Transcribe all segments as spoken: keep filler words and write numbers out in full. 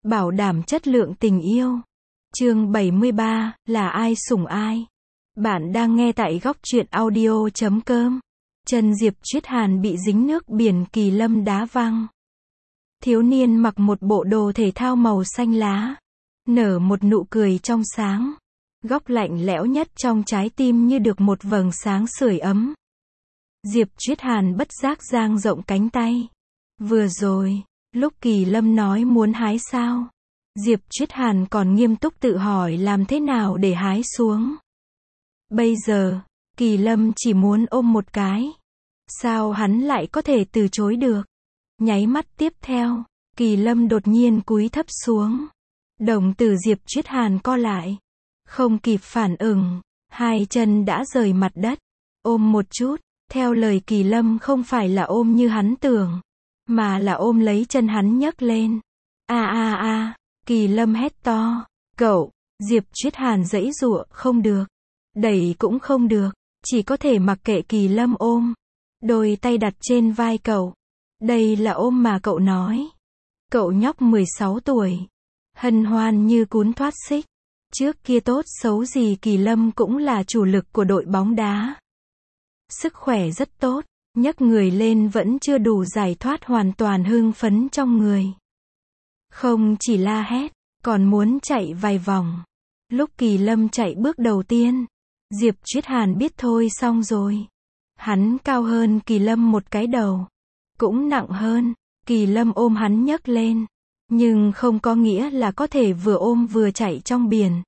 bảo đảm chất lượng tình yêu. Chương bảy mươi ba, là ai sủng ai? Bạn đang nghe tại góc truyện audio chấm com. Chân Diệp Chuyết Hàn bị dính nước biển Kỳ Lâm đá văng. Thiếu niên mặc một bộ đồ thể thao màu xanh lá, nở một nụ cười trong sáng. Góc lạnh lẽo nhất trong trái tim như được một vầng sáng sưởi ấm. Diệp Chuyết Hàn bất giác dang rộng cánh tay. Vừa rồi, lúc Kỳ Lâm nói muốn hái sao, Diệp Chuyết Hàn còn nghiêm túc tự hỏi làm thế nào để hái xuống. Bây giờ, Kỳ Lâm chỉ muốn ôm một cái. Sao hắn lại có thể từ chối được? Nháy mắt tiếp theo, Kỳ Lâm đột nhiên cúi thấp xuống. Đồng tử Diệp Chuyết Hàn co lại. Không kịp phản ứng, hai chân đã rời mặt đất. Ôm một chút, theo lời Kỳ Lâm không phải là ôm như hắn tưởng, mà là ôm lấy chân hắn nhấc lên. A a a, Kỳ Lâm hét to. Cậu, Diệp Chuyết Hàn giãy giụa, không được. Đẩy cũng không được, chỉ có thể mặc kệ Kỳ Lâm ôm. Đôi tay đặt trên vai cậu. Đây là ôm mà cậu nói. Cậu nhóc mười sáu tuổi. Hân hoan như cún thoát xích. Trước kia tốt xấu gì Kỳ Lâm cũng là chủ lực của đội bóng đá. Sức khỏe rất tốt, nhấc người lên vẫn chưa đủ giải thoát hoàn toàn hưng phấn trong người. Không chỉ la hét, còn muốn chạy vài vòng. Lúc Kỳ Lâm chạy bước đầu tiên, Diệp Chuyết Hàn biết thôi xong rồi. Hắn cao hơn Kỳ Lâm một cái đầu, cũng nặng hơn. Kỳ Lâm ôm hắn nhấc lên, nhưng không có nghĩa là có thể vừa ôm vừa chạy trong biển.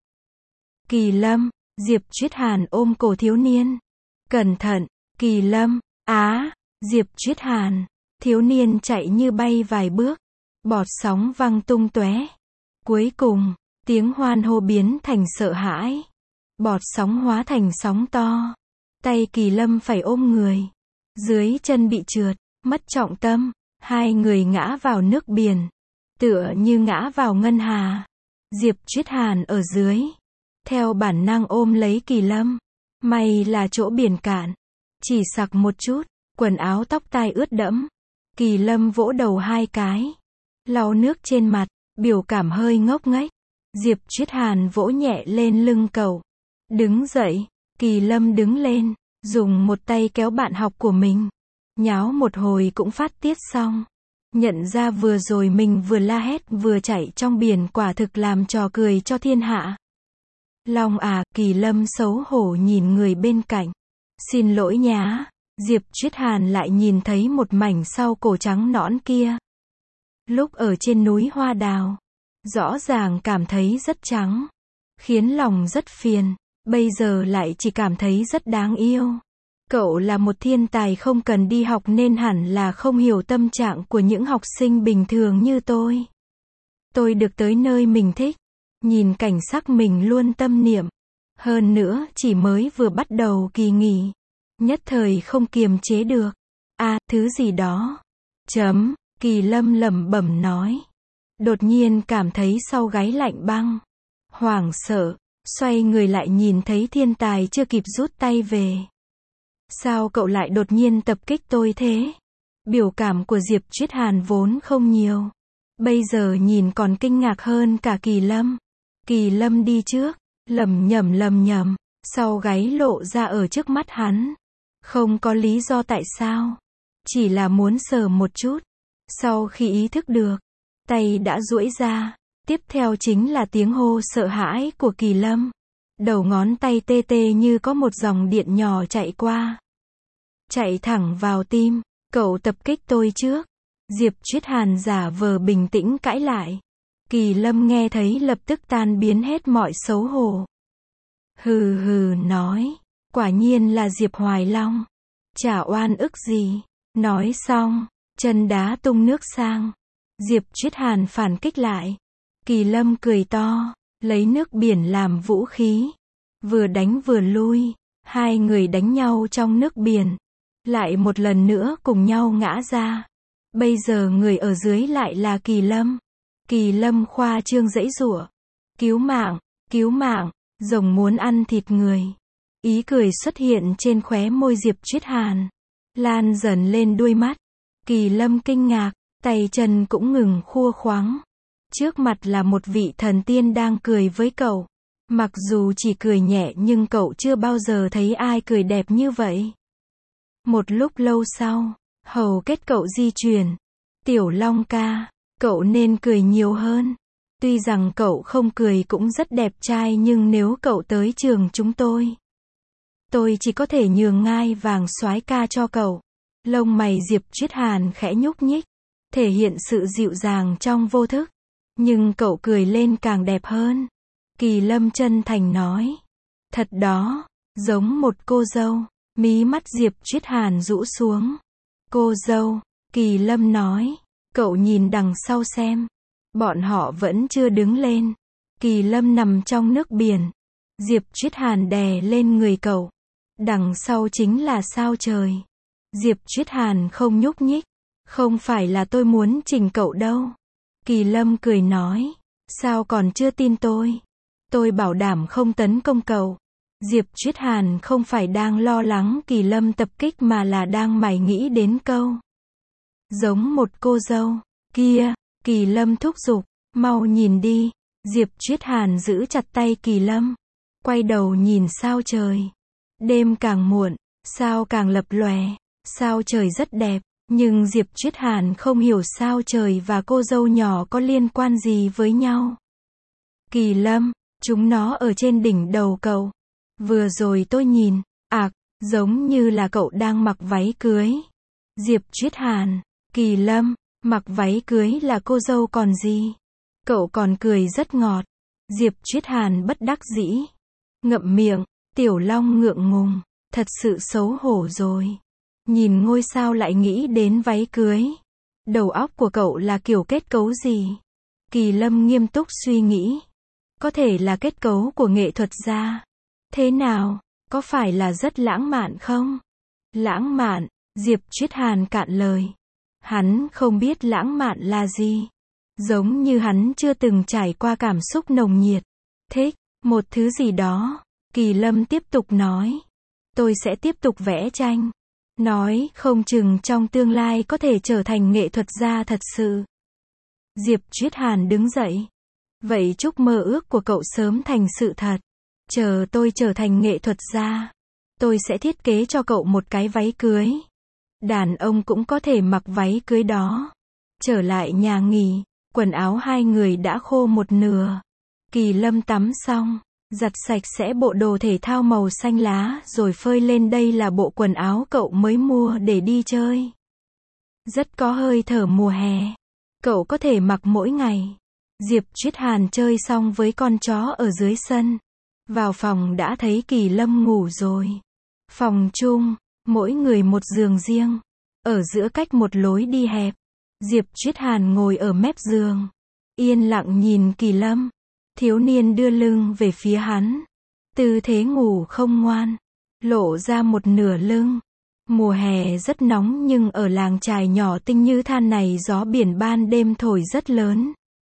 Kỳ Lâm, Diệp Chuyết Hàn ôm cổ thiếu niên. Cẩn thận, Kỳ Lâm, á, Diệp Chuyết Hàn. Thiếu niên chạy như bay vài bước, bọt sóng văng tung tóe. Cuối cùng, tiếng hoan hô biến thành sợ hãi. Bọt sóng hóa thành sóng to. Tay Kỳ Lâm phải ôm người. Dưới chân bị trượt, mất trọng tâm. Hai người ngã vào nước biển. Tựa như ngã vào ngân hà. Diệp Chuyết Hàn ở dưới. Theo bản năng ôm lấy Kỳ Lâm. May là chỗ biển cạn. Chỉ sặc một chút, quần áo tóc tai ướt đẫm. Kỳ Lâm vỗ đầu hai cái. Lau nước trên mặt, biểu cảm hơi ngốc nghếch. Diệp Chuyết Hàn vỗ nhẹ lên lưng cậu. Đứng dậy, Kỳ Lâm đứng lên, dùng một tay kéo bạn học của mình. Nháo một hồi cũng phát tiết xong. Nhận ra vừa rồi mình vừa la hét vừa chạy trong biển quả thực làm trò cười cho thiên hạ. Long à, Kỳ Lâm xấu hổ nhìn người bên cạnh. Xin lỗi nhá. Diệp Chuyết Hàn lại nhìn thấy một mảnh sau cổ trắng nõn kia. Lúc ở trên núi Hoa Đào, rõ ràng cảm thấy rất trắng, khiến lòng rất phiền. Bây giờ lại chỉ cảm thấy rất đáng yêu. Cậu là một thiên tài không cần đi học nên hẳn là không hiểu tâm trạng của những học sinh bình thường như tôi. Tôi được tới nơi mình thích, nhìn cảnh sắc mình luôn tâm niệm. Hơn nữa chỉ mới vừa bắt đầu kỳ nghỉ, nhất thời không kiềm chế được. À, thứ gì đó. Chấm, Kỳ Lâm lẩm bẩm nói. Đột nhiên cảm thấy sau gáy lạnh băng. Hoảng sợ, xoay người lại nhìn thấy thiên tài chưa kịp rút tay về. Sao cậu lại đột nhiên tập kích tôi thế? Biểu cảm của Diệp Chuyết Hàn vốn không nhiều. Bây giờ nhìn còn kinh ngạc hơn cả Kỳ Lâm. Kỳ Lâm đi trước, lầm nhầm lầm nhầm, sau gáy lộ ra ở trước mắt hắn. Không có lý do tại sao. Chỉ là muốn sờ một chút. Sau khi ý thức được, tay đã duỗi ra. Tiếp theo chính là tiếng hô sợ hãi của Kỳ Lâm. Đầu ngón tay tê tê như có một dòng điện nhỏ chạy qua. Chạy thẳng vào tim. Cậu tập kích tôi trước. Diệp Chuyết Hàn giả vờ bình tĩnh cãi lại. Kỳ Lâm nghe thấy lập tức tan biến hết mọi xấu hổ. Hừ hừ nói. Quả nhiên là Diệp Hoài Long. Chả oan ức gì. Nói xong, chân đá tung nước sang. Diệp Chuyết Hàn phản kích lại. Kỳ Lâm cười to, lấy nước biển làm vũ khí. Vừa đánh vừa lui. Hai người đánh nhau trong nước biển. Lại một lần nữa cùng nhau ngã ra. Bây giờ người ở dưới lại là Kỳ Lâm. Kỳ Lâm khoa trương giãy giụa. Cứu mạng, cứu mạng, rồng muốn ăn thịt người. Ý cười xuất hiện trên khóe môi Diệp Chuyết Hàn. Lan dần lên đuôi mắt. Kỳ Lâm kinh ngạc, tay chân cũng ngừng khua khoắng. Trước mặt là một vị thần tiên đang cười với cậu. Mặc dù chỉ cười nhẹ nhưng cậu chưa bao giờ thấy ai cười đẹp như vậy. Một lúc lâu sau, hầu kết cậu di chuyển. Tiểu Long ca, cậu nên cười nhiều hơn. Tuy rằng cậu không cười cũng rất đẹp trai nhưng nếu cậu tới trường chúng tôi, tôi chỉ có thể nhường ngai vàng soái ca cho cậu. Lông mày Diệp Triết Hàn khẽ nhúc nhích, thể hiện sự dịu dàng trong vô thức. Nhưng cậu cười lên càng đẹp hơn. Kỳ Lâm chân thành nói. Thật đó, giống một cô dâu. Mí mắt Diệp Triết Hàn rũ xuống. Cô dâu, Kỳ Lâm nói. Cậu nhìn đằng sau xem. Bọn họ vẫn chưa đứng lên. Kỳ Lâm nằm trong nước biển. Diệp Triết Hàn đè lên người cậu. Đằng sau chính là sao trời. Diệp Triết Hàn không nhúc nhích. Không phải là tôi muốn chỉnh cậu đâu. Kỳ Lâm cười nói. Sao còn chưa tin tôi? Tôi bảo đảm không tấn công cậu. Diệp Triết Hàn không phải đang lo lắng Kỳ Lâm tập kích mà là đang mải nghĩ đến câu. Giống một cô dâu. Kia, Kỳ Lâm thúc giục. Mau nhìn đi. Diệp Triết Hàn giữ chặt tay Kỳ Lâm. Quay đầu nhìn sao trời. Đêm càng muộn, sao càng lập lòe. Sao trời rất đẹp. Nhưng Diệp Triết Hàn không hiểu sao trời và cô dâu nhỏ có liên quan gì với nhau. Kỳ Lâm, chúng nó ở trên đỉnh đầu cậu. Vừa rồi tôi nhìn, ạc, giống như là cậu đang mặc váy cưới. Diệp Triết Hàn, Kỳ Lâm, mặc váy cưới là cô dâu còn gì. Cậu còn cười rất ngọt. Diệp Triết Hàn bất đắc dĩ. Ngậm miệng, Tiểu Long ngượng ngùng. Thật sự xấu hổ rồi. Nhìn ngôi sao lại nghĩ đến váy cưới. Đầu óc của cậu là kiểu kết cấu gì? Kỳ Lâm nghiêm túc suy nghĩ. Có thể là kết cấu của nghệ thuật gia. Thế nào? Có phải là rất lãng mạn không? Lãng mạn, Diệp Triết Hàn cạn lời. Hắn không biết lãng mạn là gì. Giống như hắn chưa từng trải qua cảm xúc nồng nhiệt. Thích, một thứ gì đó. Kỳ Lâm tiếp tục nói. Tôi sẽ tiếp tục vẽ tranh. Nói không chừng trong tương lai có thể trở thành nghệ thuật gia thật sự. Diệp Triết Hàn đứng dậy. Vậy chúc mơ ước của cậu sớm thành sự thật. Chờ tôi trở thành nghệ thuật gia. Tôi sẽ thiết kế cho cậu một cái váy cưới. Đàn ông cũng có thể mặc váy cưới đó. Trở lại nhà nghỉ. Quần áo hai người đã khô một nửa. Kỳ Lâm tắm xong. Giặt sạch sẽ bộ đồ thể thao màu xanh lá rồi phơi lên. Đây là bộ quần áo cậu mới mua để đi chơi. Rất có hơi thở mùa hè. Cậu có thể mặc mỗi ngày. Diệp Triết Hàn chơi xong với con chó ở dưới sân. Vào phòng đã thấy Kỳ Lâm ngủ rồi. Phòng chung, mỗi người một giường riêng. Ở giữa cách một lối đi hẹp. Diệp Triết Hàn ngồi ở mép giường. Yên lặng nhìn Kỳ Lâm. Thiếu niên đưa lưng về phía hắn. Tư thế ngủ không ngoan. Lộ ra một nửa lưng. Mùa hè rất nóng nhưng ở làng chài nhỏ tinh như than này gió biển ban đêm thổi rất lớn.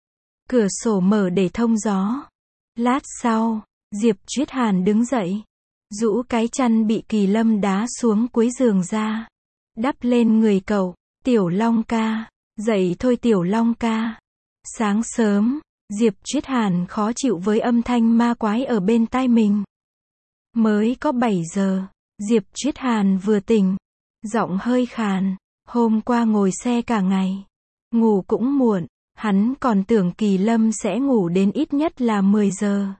Cửa sổ mở để thông gió. Lát sau, Diệp Triết Hàn đứng dậy. Rũ cái chăn bị Kỳ Lâm đá xuống cuối giường ra. Đắp lên người cậu. Tiểu Long ca. Dậy thôi Tiểu Long ca. Sáng sớm. Diệp Triết Hàn khó chịu với âm thanh ma quái ở bên tai mình. Mới có bảy giờ, Diệp Triết Hàn vừa tỉnh. Giọng hơi khàn. Hôm qua ngồi xe cả ngày. Ngủ cũng muộn. Hắn còn tưởng Kỳ Lâm sẽ ngủ đến ít nhất là mười giờ.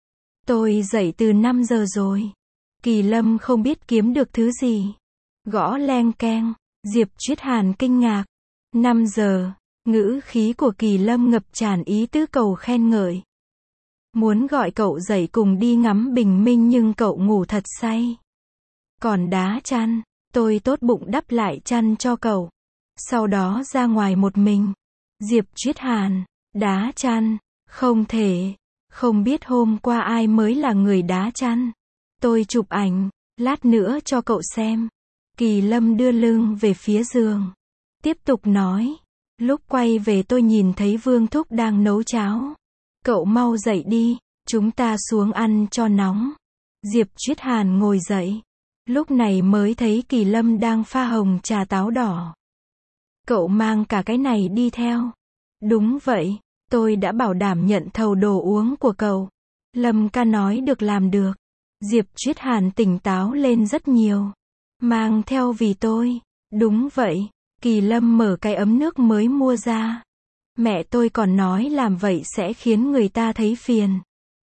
Tôi dậy từ năm giờ rồi. Kỳ Lâm không biết kiếm được thứ gì. Gõ leng keng. Diệp Triết Hàn kinh ngạc. năm giờ. Ngữ khí của Kỳ Lâm ngập tràn ý tứ cầu khen ngợi. Muốn gọi cậu dậy cùng đi ngắm bình minh nhưng cậu ngủ thật say. Còn đá chăn, tôi tốt bụng đắp lại chăn cho cậu. Sau đó ra ngoài một mình. Diệp Triết Hàn, đá chăn, không thể. Không biết hôm qua ai mới là người đá chăn. Tôi chụp ảnh, lát nữa cho cậu xem. Kỳ Lâm đưa lưng về phía giường. Tiếp tục nói. Lúc quay về tôi nhìn thấy Vương Thúc đang nấu cháo. Cậu mau dậy đi, chúng ta xuống ăn cho nóng. Diệp Triết Hàn ngồi dậy. Lúc này mới thấy Kỳ Lâm đang pha hồng trà táo đỏ. Cậu mang cả cái này đi theo. Đúng vậy, Tôi đã bảo đảm nhận thầu đồ uống của cậu. Lâm ca nói được làm được. Diệp Triết Hàn tỉnh táo lên rất nhiều. Mang theo vì tôi. Đúng vậy. Kỳ Lâm mở cái ấm nước mới mua ra. Mẹ tôi còn nói làm vậy sẽ khiến người ta thấy phiền.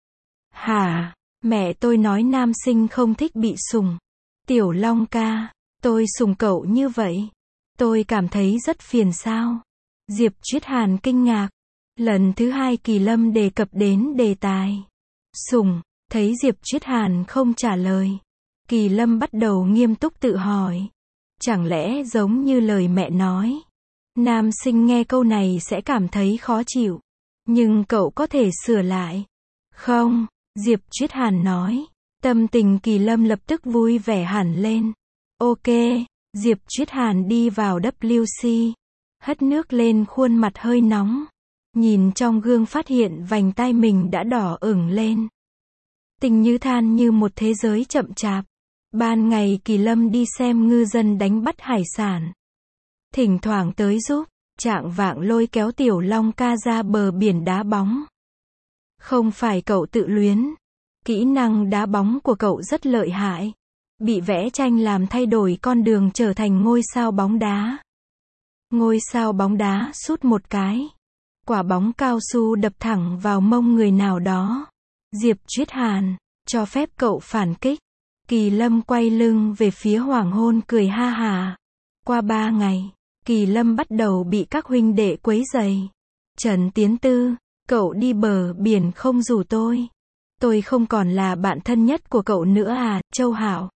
Hả? Mẹ tôi nói nam sinh không thích bị sủng. Tiểu Long ca, tôi sủng cậu như vậy. Tôi cảm thấy rất phiền sao? Diệp Triết Hàn kinh ngạc. Lần thứ hai Kỳ Lâm đề cập đến đề tài sủng, thấy Diệp Triết Hàn không trả lời. Kỳ Lâm bắt đầu nghiêm túc tự hỏi. Chẳng lẽ giống như lời mẹ nói, nam sinh nghe câu này sẽ cảm thấy khó chịu. Nhưng cậu có thể sửa lại. Không, Diệp Triết Hàn nói. Tâm tình Kỳ Lâm lập tức vui vẻ hẳn lên. Ok, Diệp Triết Hàn đi vào W C. Hất nước lên khuôn mặt hơi nóng. Nhìn trong gương phát hiện vành tai mình đã đỏ ửng lên. Tình như than như một thế giới chậm chạp. Ban ngày Kỳ Lâm đi xem ngư dân đánh bắt hải sản. Thỉnh thoảng tới giúp, trạng vạng lôi kéo Tiểu Long ca ra bờ biển đá bóng. Không phải cậu tự luyến. Kỹ năng đá bóng của cậu rất lợi hại. Bị vẽ tranh làm thay đổi con đường trở thành ngôi sao bóng đá. Ngôi sao bóng đá sút một cái. Quả bóng cao su đập thẳng vào mông người nào đó. Diệp Triết Hàn, cho phép cậu phản kích. Kỳ Lâm quay lưng về phía hoàng hôn cười ha hà. Qua ba ngày, Kỳ Lâm bắt đầu bị các huynh đệ quấy rầy. Trần Tiến Tư, cậu đi bờ biển không rủ tôi. Tôi không còn là bạn thân nhất của cậu nữa à, Châu Hảo.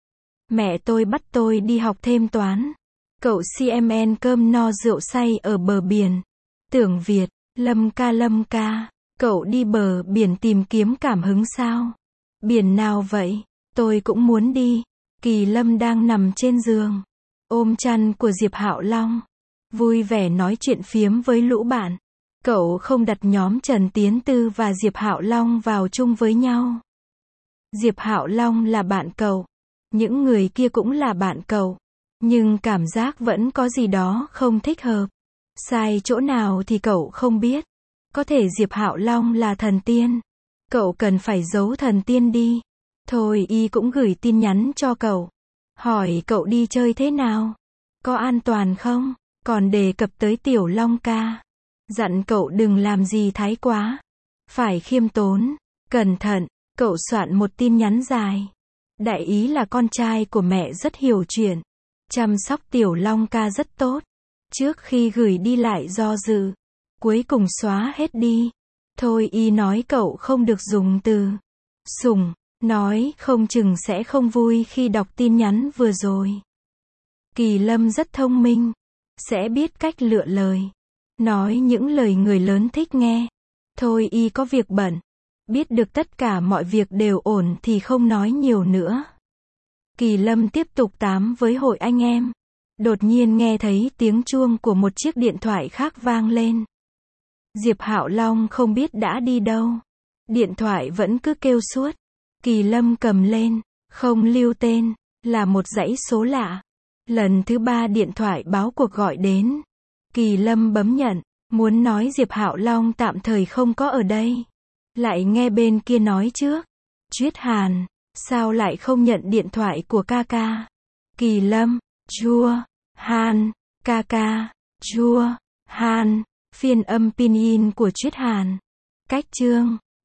Mẹ tôi bắt tôi đi học thêm toán. Cậu xê em en cơm no rượu say ở bờ biển. Tưởng Việt, Lâm ca Lâm ca, cậu đi bờ biển tìm kiếm cảm hứng sao? Biển nào vậy? Tôi cũng muốn đi. Kỳ Lâm đang nằm trên giường, ôm chăn của Diệp Hạo Long, vui vẻ nói chuyện phiếm với lũ bạn. Cậu không đặt nhóm Trần Tiến Tư và Diệp Hạo Long vào chung với nhau. Diệp Hạo Long là bạn cậu, những người kia cũng là bạn cậu, nhưng cảm giác vẫn có gì đó không thích hợp. Sai chỗ nào thì cậu không biết. Có thể Diệp Hạo Long là thần tiên. Cậu cần phải giấu thần tiên đi. Thôi y cũng gửi tin nhắn cho cậu. Hỏi cậu đi chơi thế nào? Có an toàn không? Còn đề cập tới Tiểu Long ca. Dặn cậu đừng làm gì thái quá. Phải khiêm tốn, cẩn thận. Cậu soạn một tin nhắn dài. Đại ý là con trai của mẹ rất hiểu chuyện. Chăm sóc Tiểu Long ca rất tốt. Trước khi gửi đi lại do dự. Cuối cùng xóa hết đi. Thôi y nói cậu không được dùng từ sủng. Nói không chừng sẽ không vui khi đọc tin nhắn vừa rồi. Kỳ Lâm rất thông minh. Sẽ biết cách lựa lời. Nói những lời người lớn thích nghe. Thôi y có việc bận. Biết được tất cả mọi việc đều ổn thì không nói nhiều nữa. Kỳ Lâm tiếp tục tám với hội anh em. Đột nhiên nghe thấy tiếng chuông của một chiếc điện thoại khác vang lên. Diệp Hạo Long không biết đã đi đâu. Điện thoại vẫn cứ kêu suốt. Kỳ Lâm cầm lên, không lưu tên, là một dãy số lạ. Lần thứ ba điện thoại báo cuộc gọi đến. Kỳ Lâm bấm nhận, muốn nói Diệp Hạo Long tạm thời không có ở đây. Lại nghe bên kia nói trước. Triết Hàn, sao lại không nhận điện thoại của ca ca? Kỳ Lâm, chua, Han, ca ca, chua, Han, phiên âm pinyin của Triết Hàn. Cách chương